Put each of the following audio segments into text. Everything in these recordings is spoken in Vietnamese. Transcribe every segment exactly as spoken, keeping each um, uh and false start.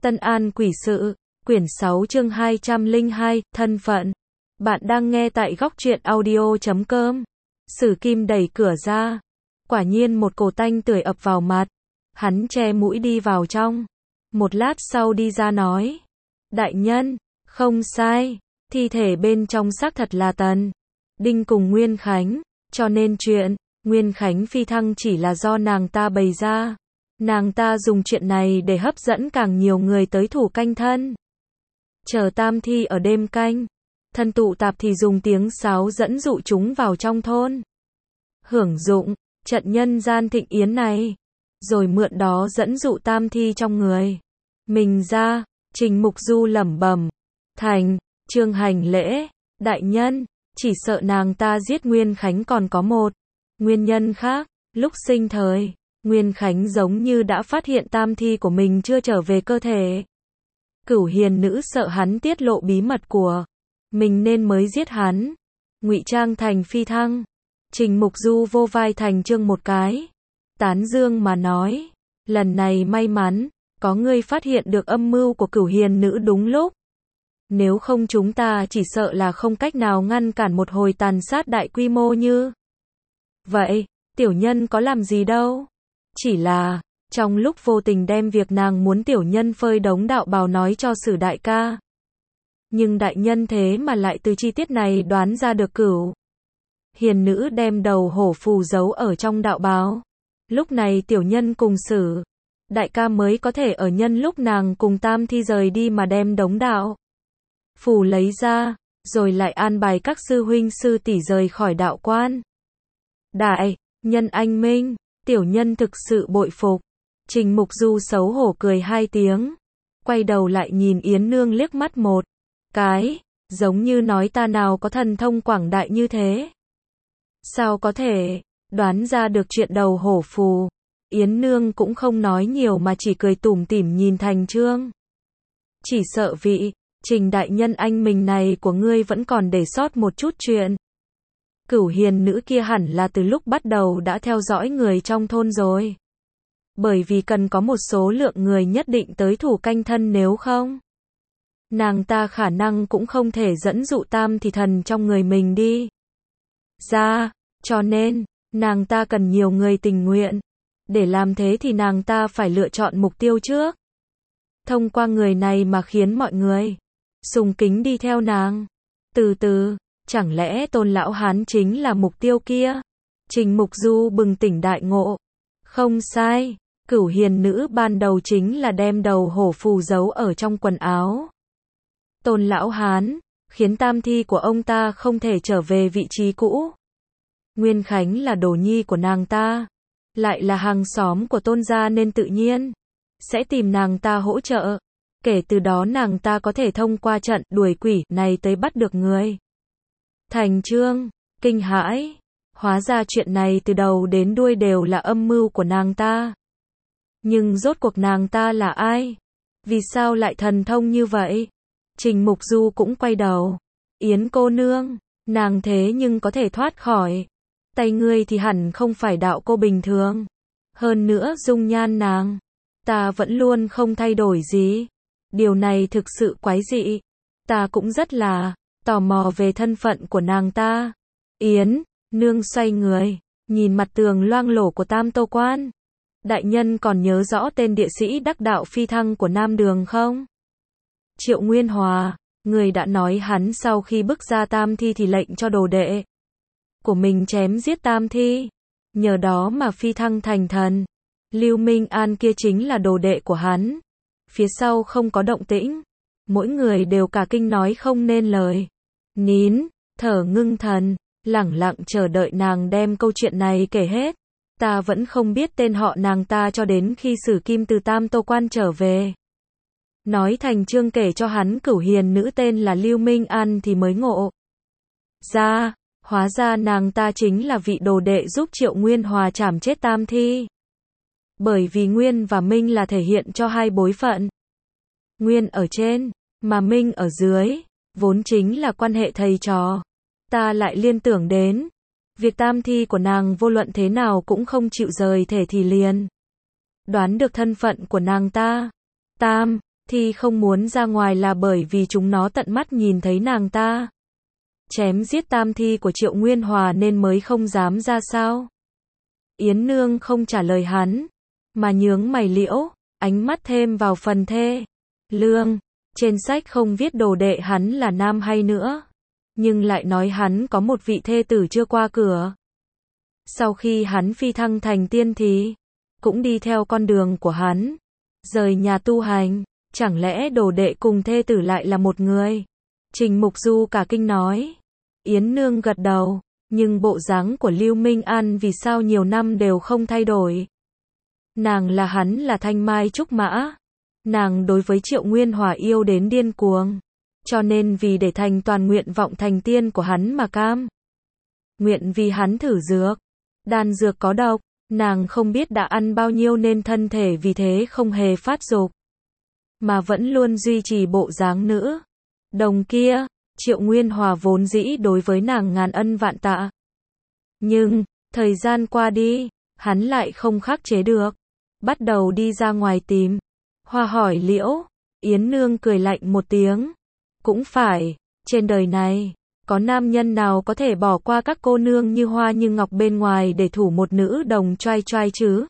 Tân An Quỷ Sự, quyển sáu chương hai trăm lẻ hai, thân phận. Bạn đang nghe tại góc truyện audio chấm com. Sử Kim đẩy cửa ra. Quả nhiên một cổ tanh tưởi ập vào mặt. Hắn che mũi đi vào trong. Một lát sau đi ra nói. Đại nhân, không sai, thi thể bên trong xác thật là Tần Đinh cùng Nguyên Khánh, cho nên chuyện Nguyên Khánh phi thăng chỉ là do nàng ta bày ra. Nàng ta dùng chuyện này để hấp dẫn càng nhiều người tới thủ canh thân. Chờ tam thi ở đêm canh, thân tụ tạp thì dùng tiếng sáo dẫn dụ chúng vào trong thôn. Hưởng dụng trận nhân gian thịnh yến này, rồi mượn đó dẫn dụ tam thi trong người mình ra. Trình Mục Du lẩm bẩm, thành, chương hành lễ, đại nhân, chỉ sợ nàng ta giết Nguyên Khánh còn có một nguyên nhân khác. Lúc sinh thời, Nguyên Khánh giống như đã phát hiện tam thi của mình chưa trở về cơ thể. Cửu hiền nữ sợ hắn tiết lộ bí mật của mình nên mới giết hắn, ngụy trang thành phi thăng. Trình Mục Du vô vai thành chương một cái, tán dương mà nói, lần này may mắn, có ngươi phát hiện được âm mưu của cửu hiền nữ đúng lúc. Nếu không chúng ta chỉ sợ là không cách nào ngăn cản một hồi tàn sát đại quy mô như vậy. Tiểu nhân có làm gì đâu. Chỉ là, trong lúc vô tình đem việc nàng muốn tiểu nhân phơi đống đạo bào nói cho Sử đại ca. Nhưng đại nhân thế mà lại từ chi tiết này đoán ra được cửu hiền nữ đem đầu hổ phù giấu ở trong đạo bào. Lúc này tiểu nhân cùng Sử đại ca mới có thể ở nhân lúc nàng cùng tam thi rời đi mà đem đống đạo phù lấy ra, rồi lại an bài các sư huynh sư tỷ rời khỏi đạo quan. Đại nhân anh minh, tiểu nhân thực sự bội phục. Trình Mục Du xấu hổ cười hai tiếng, quay đầu lại nhìn Yến Nương liếc mắt một cái, giống như nói ta nào có thần thông quảng đại như thế. Sao có thể đoán ra được chuyện đầu hổ phù. Yến Nương cũng không nói nhiều mà chỉ cười tủm tỉm nhìn Thành Trương. Chỉ sợ vị Trình đại nhân anh mình này của ngươi vẫn còn để sót một chút chuyện. Cửu hiền nữ kia hẳn là từ lúc bắt đầu đã theo dõi người trong thôn rồi. Bởi vì cần có một số lượng người nhất định tới thủ canh thân, nếu không, nàng ta khả năng cũng không thể dẫn dụ tam thì thần trong người mình đi ra, cho nên, nàng ta cần nhiều người tình nguyện. Để làm thế thì nàng ta phải lựa chọn mục tiêu trước. Thông qua người này mà khiến mọi người sùng kính đi theo nàng. Từ từ, chẳng lẽ Tôn lão hán chính là mục tiêu kia? Trình Mục Du bừng tỉnh đại ngộ. Không sai, cửu hiền nữ ban đầu chính là đem đầu hổ phù giấu ở trong quần áo Tôn lão hán, khiến tam thi của ông ta không thể trở về vị trí cũ. Nguyên Khánh là đồ nhi của nàng ta, lại là hàng xóm của Tôn gia nên tự nhiên sẽ tìm nàng ta hỗ trợ. Kể từ đó nàng ta có thể thông qua trận đuổi quỷ này tới bắt được người. Thành Trương kinh hãi, hóa ra chuyện này từ đầu đến đuôi đều là âm mưu của nàng ta. Nhưng rốt cuộc nàng ta là ai? Vì sao lại thần thông như vậy? Trình Mục Du cũng quay đầu. Yến cô nương, nàng thế nhưng có thể thoát khỏi tay ngươi thì hẳn không phải đạo cô bình thường. Hơn nữa dung nhan nàng ta vẫn luôn không thay đổi gì. Điều này thực sự quái dị. Ta cũng rất là tò mò về thân phận của nàng ta. Yến nương xoay người, nhìn mặt tường loang lổ của Tam Tô Quan. Đại nhân còn nhớ rõ tên địa sĩ đắc đạo phi thăng của Nam Đường không? Triệu Nguyên Hòa, người đã nói hắn sau khi bức ra tam thi thì lệnh cho đồ đệ của mình chém giết tam thi, nhờ đó mà phi thăng thành thần. Lưu Minh An kia chính là đồ đệ của hắn. Phía sau không có động tĩnh, mỗi người đều cả kinh nói không nên lời. Nín thở ngưng thần, lẳng lặng chờ đợi nàng đem câu chuyện này kể hết. Ta vẫn không biết tên họ nàng ta cho đến khi Sử Kim từ Tam Tô Quan trở về. Nói Thành Trương kể cho hắn cửu hiền nữ tên là Lưu Minh An thì mới ngộ ra, hóa ra nàng ta chính là vị đồ đệ giúp Triệu Nguyên Hòa trảm chết tam thi. Bởi vì Nguyên và Minh là thể hiện cho hai bối phận. Nguyên ở trên, mà Minh ở dưới, vốn chính là quan hệ thầy trò. Ta lại liên tưởng đến việc tam thi của nàng vô luận thế nào cũng không chịu rời thể thì liền đoán được thân phận của nàng ta. Tam Thì không muốn ra ngoài là bởi vì chúng nó tận mắt nhìn thấy nàng ta chém giết tam thi của Triệu Nguyên Hòa nên mới không dám ra sao? Yến Nương không trả lời hắn, mà nhướng mày liễu, ánh mắt thêm vào phần thê. Lương, trên sách không viết đồ đệ hắn là nam hay nữa, nhưng lại nói hắn có một vị thê tử chưa qua cửa. Sau khi hắn phi thăng thành tiên thì cũng đi theo con đường của hắn, rời nhà tu hành, chẳng lẽ đồ đệ cùng thê tử lại là một người? Trình Mục Du cả kinh nói. Yến Nương gật đầu, nhưng bộ dáng của Lưu Minh An vì sao nhiều năm đều không thay đổi? Nàng là hắn là thanh mai trúc mã. Nàng đối với Triệu Nguyên Hòa yêu đến điên cuồng, cho nên vì để thành toàn nguyện vọng thành tiên của hắn mà cam nguyện vì hắn thử dược. Đan dược có độc, nàng không biết đã ăn bao nhiêu nên thân thể vì thế không hề phát dục, mà vẫn luôn duy trì bộ dáng nữ đồng kia. Triệu Nguyên Hòa vốn dĩ đối với nàng ngàn ân vạn tạ. Nhưng, thời gian qua đi, hắn lại không khắc chế được. Bắt đầu đi ra ngoài tìm. Hoa hỏi liễu. Yến Nương cười lạnh một tiếng. Cũng phải, trên đời này, có nam nhân nào có thể bỏ qua các cô nương như hoa như ngọc bên ngoài để thủ một nữ đồng choai choai chứ?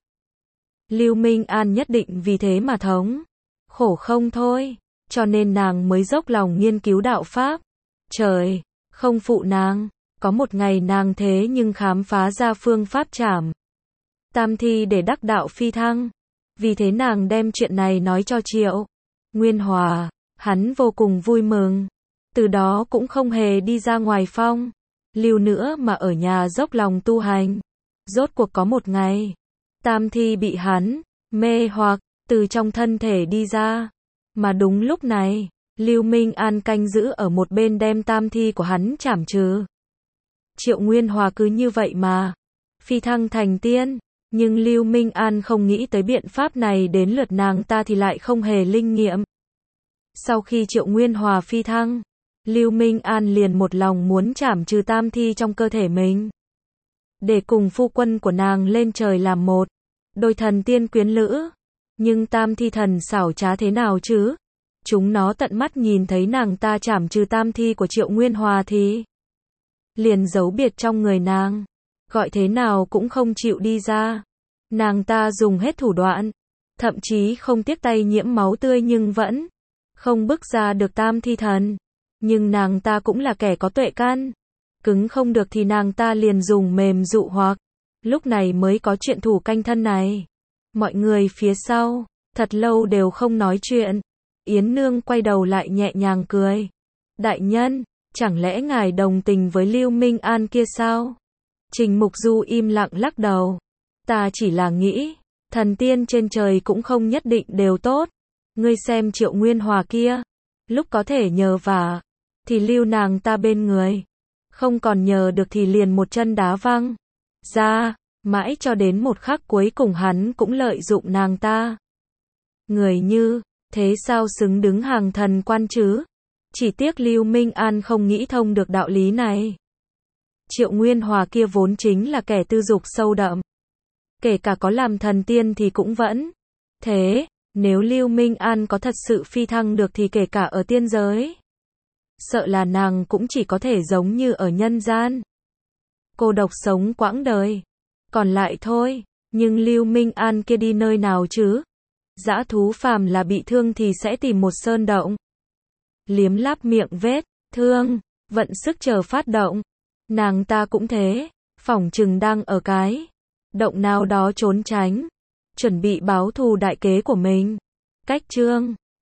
Lưu Minh An nhất định vì thế mà thống khổ không thôi, cho nên nàng mới dốc lòng nghiên cứu đạo pháp. Trời, không phụ nàng, có một ngày nàng thế nhưng khám phá ra phương pháp trảm tam thi để đắc đạo phi thăng. Vì thế nàng đem chuyện này nói cho Triệu Nguyên Hòa, hắn vô cùng vui mừng. Từ đó cũng không hề đi ra ngoài phong lưu nữa mà ở nhà dốc lòng tu hành. Rốt cuộc có một ngày, tam thi bị hắn mê hoặc từ trong thân thể đi ra. Mà đúng lúc này, Lưu Minh An canh giữ ở một bên đem tam thi của hắn trảm trừ. Triệu Nguyên Hòa cứ như vậy mà phi thăng thành tiên, nhưng Lưu Minh An không nghĩ tới biện pháp này đến lượt nàng ta thì lại không hề linh nghiệm. Sau khi Triệu Nguyên Hòa phi thăng, Lưu Minh An liền một lòng muốn trảm trừ tam thi trong cơ thể mình, để cùng phu quân của nàng lên trời làm một đôi thần tiên quyến lữ. Nhưng tam thi thần xảo trá thế nào chứ? Chúng nó tận mắt nhìn thấy nàng ta trảm trừ tam thi của Triệu Nguyên Hòa thì liền giấu biệt trong người nàng, gọi thế nào cũng không chịu đi ra. Nàng ta dùng hết thủ đoạn, thậm chí không tiếc tay nhiễm máu tươi nhưng vẫn không bức ra được tam thi thần. Nhưng nàng ta cũng là kẻ có tuệ căn, cứng không được thì nàng ta liền dùng mềm dụ hoặc. Lúc này mới có chuyện thủ canh thân này. Mọi người phía sau thật lâu đều không nói chuyện. Yến Nương quay đầu lại nhẹ nhàng cười. Đại nhân, chẳng lẽ ngài đồng tình với Lưu Minh An kia sao? Trình Mục Du im lặng lắc đầu. Ta chỉ là nghĩ, thần tiên trên trời cũng không nhất định đều tốt. Ngươi xem Triệu Nguyên Hòa kia, lúc có thể nhờ vả, thì lưu nàng ta bên người. Không còn nhờ được thì liền một chân đá văng ra, mãi cho đến một khắc cuối cùng hắn cũng lợi dụng nàng ta. Người như thế sao xứng đứng hàng thần quan chứ? Chỉ tiếc Lưu Minh An không nghĩ thông được đạo lý này. Triệu Nguyên Hòa kia vốn chính là kẻ tư dục sâu đậm. Kể cả có làm thần tiên thì cũng vẫn thế. Nếu Lưu Minh An có thật sự phi thăng được thì kể cả ở tiên giới, sợ là nàng cũng chỉ có thể giống như ở nhân gian, cô độc sống quãng đời còn lại thôi. Nhưng Lưu Minh An kia đi nơi nào chứ? Dã thú phàm là bị thương thì sẽ tìm một sơn động, liếm láp miệng vết thương, vận sức chờ phát động. Nàng ta cũng thế, phỏng chừng đang ở cái động nào đó trốn tránh, chuẩn bị báo thù đại kế của mình. Cách chương